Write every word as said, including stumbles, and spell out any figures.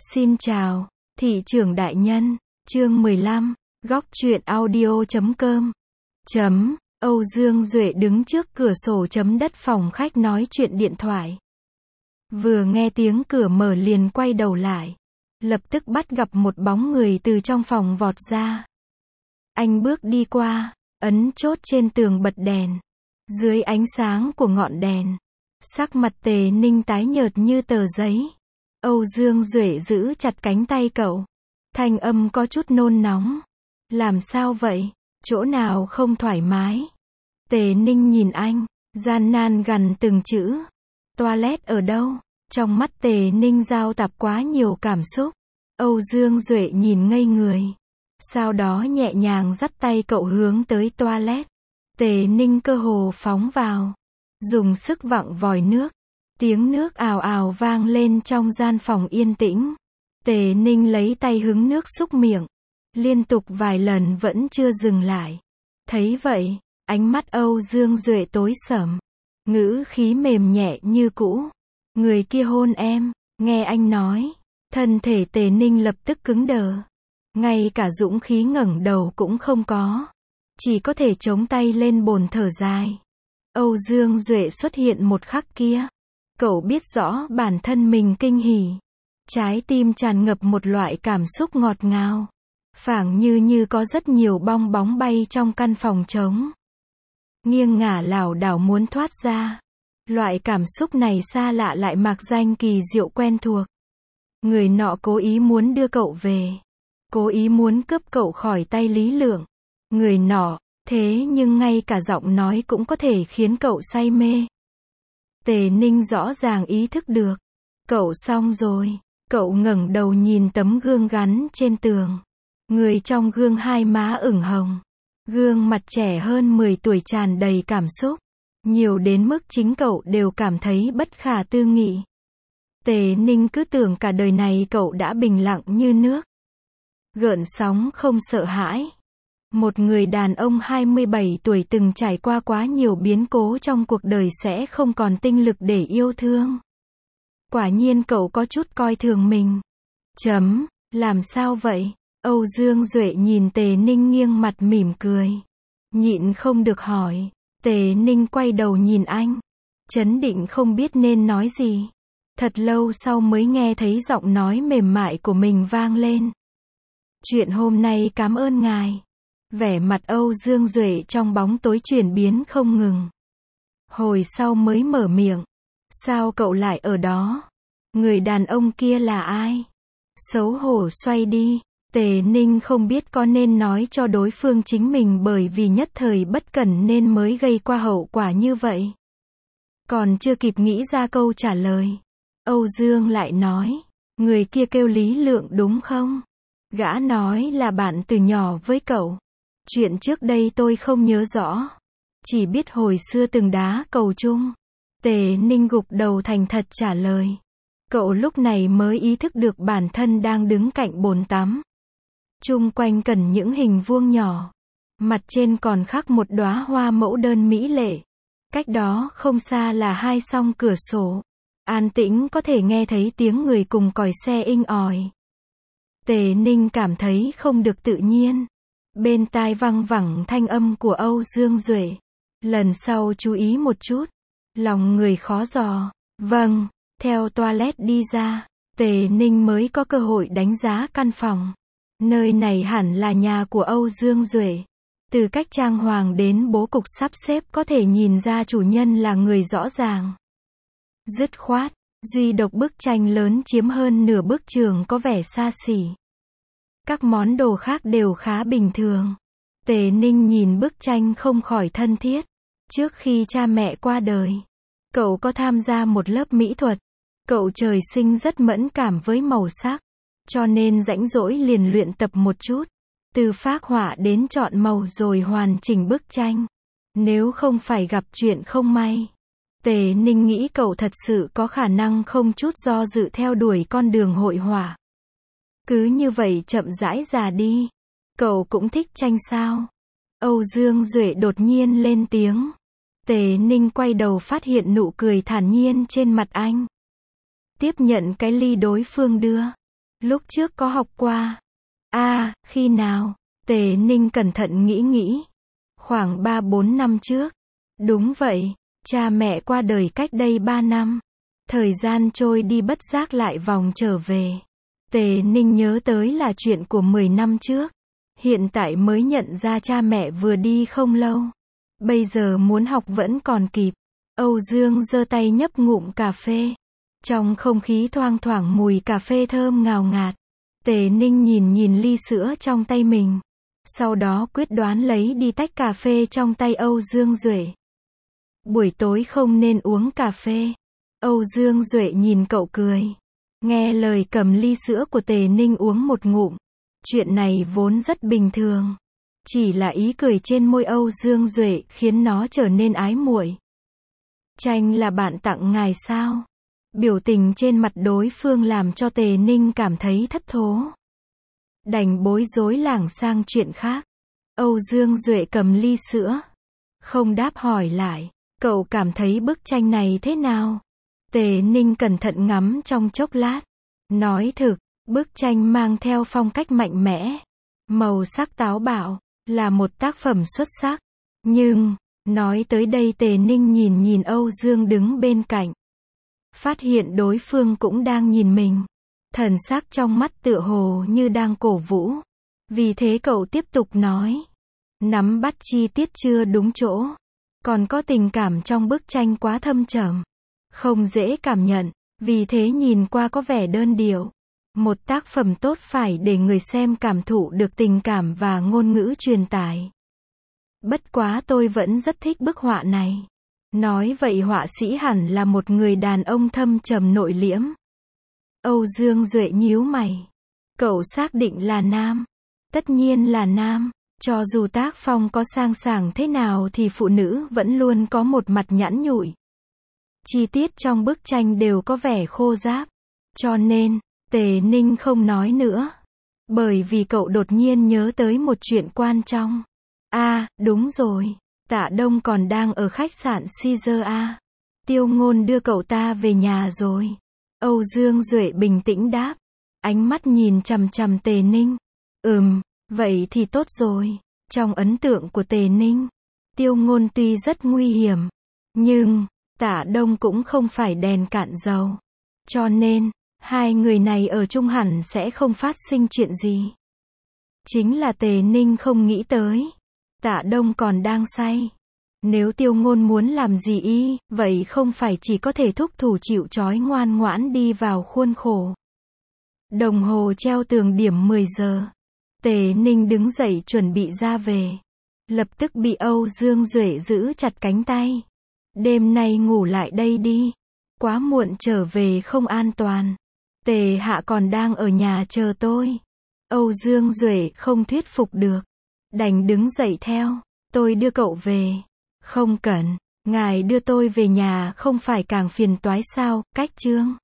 Xin chào, thị trưởng đại nhân, chương mười lăm, góc truyện audio chấm com. Chấm, Âu Dương Duệ đứng trước cửa sổ chấm đất phòng khách nói chuyện điện thoại. Vừa nghe tiếng cửa mở liền quay đầu lại. Lập tức bắt gặp một bóng người từ trong phòng vọt ra. Anh bước đi qua, ấn chốt trên tường bật đèn. Dưới ánh sáng của ngọn đèn, sắc mặt Tề Ninh tái nhợt như tờ giấy. Âu Dương Duệ giữ chặt cánh tay cậu. Thanh âm có chút nôn nóng. Làm sao vậy? Chỗ nào không thoải mái? Tề Ninh nhìn anh, gian nan gằn từng chữ. Toilet ở đâu? Trong mắt Tề Ninh giao tạp quá nhiều cảm xúc. Âu Dương Duệ nhìn ngây người. Sau đó nhẹ nhàng dắt tay cậu hướng tới toilet. Tề Ninh cơ hồ phóng vào. Dùng sức vặn vòi nước. Tiếng nước ào ào vang lên trong gian phòng yên tĩnh. Tề Ninh lấy tay hứng nước xúc miệng. Liên tục vài lần vẫn chưa dừng lại. Thấy vậy, ánh mắt Âu Dương Duệ tối sầm. Ngữ khí mềm nhẹ như cũ. Người kia hôn em, nghe anh nói. Thân thể Tề Ninh lập tức cứng đờ. Ngay cả dũng khí ngẩng đầu cũng không có. Chỉ có thể chống tay lên bồn thở dài. Âu Dương Duệ xuất hiện một khắc kia. Cậu biết rõ bản thân mình kinh hỉ. Trái tim tràn ngập một loại cảm xúc ngọt ngào. Phảng như như có rất nhiều bong bóng bay trong căn phòng trống. Nghiêng ngả lảo đảo muốn thoát ra. Loại cảm xúc này xa lạ lại mạc danh kỳ diệu quen thuộc. Người nọ cố ý muốn đưa cậu về. Cố ý muốn cướp cậu khỏi tay Lý Lượng. Người nọ, thế nhưng ngay cả giọng nói cũng có thể khiến cậu say mê. Tề Ninh rõ ràng ý thức được. Cậu xong rồi. Cậu ngẩng đầu nhìn tấm gương gắn trên tường. Người trong gương hai má ửng hồng. Gương mặt trẻ hơn mười tuổi tràn đầy cảm xúc. Nhiều đến mức chính cậu đều cảm thấy bất khả tư nghị. Tề Ninh cứ tưởng cả đời này cậu đã bình lặng như nước. Gợn sóng không sợ hãi. Một người đàn ông hai mươi bảy tuổi từng trải qua quá nhiều biến cố trong cuộc đời sẽ không còn tinh lực để yêu thương. Quả nhiên cậu có chút coi thường mình. Chấm, làm sao vậy? Âu Dương Duệ nhìn Tề Ninh nghiêng mặt mỉm cười. Nhịn không được hỏi. Tề Ninh quay đầu nhìn anh. Chấn định không biết nên nói gì. Thật lâu sau mới nghe thấy giọng nói mềm mại của mình vang lên. Chuyện hôm nay cảm ơn ngài. Vẻ mặt Âu Dương Duệ trong bóng tối chuyển biến không ngừng. Hồi sau mới mở miệng. Sao cậu lại ở đó? Người đàn ông kia là ai? Xấu hổ xoay đi. Tề Ninh không biết có nên nói cho đối phương chính mình bởi vì nhất thời bất cẩn nên mới gây qua hậu quả như vậy. Còn chưa kịp nghĩ ra câu trả lời. Âu Dương lại nói. Người kia kêu Lý Lượng đúng không? Gã nói là bạn từ nhỏ với cậu. Chuyện trước đây tôi không nhớ rõ. Chỉ biết hồi xưa từng đá cầu chung. Tề Ninh gục đầu thành thật trả lời. Cậu lúc này mới ý thức được bản thân đang đứng cạnh bồn tắm. Chung quanh cần những hình vuông nhỏ. Mặt trên còn khắc một đóa hoa mẫu đơn mỹ lệ. Cách đó không xa là hai song cửa sổ. An tĩnh có thể nghe thấy tiếng người cùng còi xe inh ỏi. Tề Ninh cảm thấy không được tự nhiên. Bên tai văng vẳng thanh âm của Âu Dương Duệ. Lần sau chú ý một chút. Lòng người khó dò. Vâng, theo toilet đi ra. Tề Ninh mới có cơ hội đánh giá căn phòng. Nơi này hẳn là nhà của Âu Dương Duệ. Từ cách trang hoàng đến bố cục sắp xếp có thể nhìn ra chủ nhân là người rõ ràng. Dứt khoát, duy độc bức tranh lớn chiếm hơn nửa bức tường có vẻ xa xỉ. Các món đồ khác đều khá bình thường. Tề Ninh nhìn bức tranh không khỏi thân thiết. Trước khi cha mẹ qua đời, cậu có tham gia một lớp mỹ thuật. Cậu trời sinh rất mẫn cảm với màu sắc. Cho nên rãnh rỗi liền luyện tập một chút. Từ phác họa đến chọn màu rồi hoàn chỉnh bức tranh. Nếu không phải gặp chuyện không may. Tề Ninh nghĩ cậu thật sự có khả năng không chút do dự theo đuổi con đường hội họa. Cứ như vậy chậm rãi già đi. Cậu cũng thích tranh sao? Âu Dương Duệ đột nhiên lên tiếng. Tề Ninh quay đầu phát hiện nụ cười thản nhiên trên mặt anh. Tiếp nhận cái ly đối phương đưa. Lúc trước có học qua. À, khi nào? Tề Ninh cẩn thận nghĩ nghĩ. Khoảng ba bốn năm trước. Đúng vậy, cha mẹ qua đời cách đây ba năm. Thời gian trôi đi bất giác lại vòng trở về. Tề Ninh nhớ tới là chuyện của mười năm trước. Hiện tại mới nhận ra cha mẹ vừa đi không lâu. Bây giờ muốn học vẫn còn kịp. Âu Dương giơ tay nhấp ngụm cà phê. Trong không khí thoang thoảng mùi cà phê thơm ngào ngạt. Tề Ninh nhìn nhìn ly sữa trong tay mình. Sau đó quyết đoán lấy đi tách cà phê trong tay Âu Dương Duệ. Buổi tối không nên uống cà phê. Âu Dương Duệ nhìn cậu cười. Nghe lời cầm ly sữa của Tề Ninh uống một ngụm. Chuyện này vốn rất bình thường. Chỉ là ý cười trên môi Âu Dương Duệ khiến nó trở nên ái muội. Chanh là bạn tặng ngài sao? Biểu tình trên mặt đối phương làm cho Tề Ninh cảm thấy thất thố. Đành bối rối lảng sang chuyện khác. Âu Dương Duệ cầm ly sữa. Không đáp hỏi lại. Cậu cảm thấy bức tranh này thế nào? Tề Ninh cẩn thận ngắm trong chốc lát. Nói thực, bức tranh mang theo phong cách mạnh mẽ. Màu sắc táo bạo. Là một tác phẩm xuất sắc. Nhưng, nói tới đây Tề Ninh nhìn nhìn Âu Dương đứng bên cạnh. Phát hiện đối phương cũng đang nhìn mình. Thần sắc trong mắt tựa hồ như đang cổ vũ. Vì thế cậu tiếp tục nói. Nắm bắt chi tiết chưa đúng chỗ. Còn có tình cảm trong bức tranh quá thâm trầm. Không dễ cảm nhận. Vì thế nhìn qua có vẻ đơn điệu. Một tác phẩm tốt phải để người xem cảm thụ được tình cảm và ngôn ngữ truyền tải. Bất quá tôi vẫn rất thích bức họa này. Nói vậy họa sĩ hẳn là một người đàn ông thâm trầm nội liễm. Âu Dương Duệ nhíu mày. Cậu xác định là nam. Tất nhiên là nam. Cho dù tác phong có sang sảng thế nào thì phụ nữ vẫn luôn có một mặt nhẵn nhụi. Chi tiết trong bức tranh đều có vẻ khô ráp. Cho nên, Tề Ninh không nói nữa. Bởi vì cậu đột nhiên nhớ tới một chuyện quan trọng. À, đúng rồi. Tạ Đông còn đang ở khách sạn Caesar A. Tiêu Ngôn đưa cậu ta về nhà rồi. Âu Dương Duệ bình tĩnh đáp. Ánh mắt nhìn chằm chằm Tề Ninh. Ừm, vậy thì tốt rồi. Trong ấn tượng của Tề Ninh, Tiêu Ngôn tuy rất nguy hiểm. Nhưng, Tạ Đông cũng không phải đèn cạn dầu. Cho nên, hai người này ở chung hẳn sẽ không phát sinh chuyện gì. Chính là Tề Ninh không nghĩ tới. Tạ Đông còn đang say. Nếu Tiêu Ngôn muốn làm gì y, vậy không phải chỉ có thể thúc thủ chịu trói ngoan ngoãn đi vào khuôn khổ. Đồng hồ treo tường điểm mười giờ. Tề Ninh đứng dậy chuẩn bị ra về. Lập tức bị Âu Dương Duệ giữ chặt cánh tay. Đêm nay ngủ lại đây đi. Quá muộn trở về không an toàn. Tề Hạ còn đang ở nhà chờ tôi. Âu Dương Duệ không thuyết phục được. Đành đứng dậy theo. Tôi đưa cậu về. Không cần. Ngài đưa tôi về nhà không phải càng phiền toái sao, Cách Trương.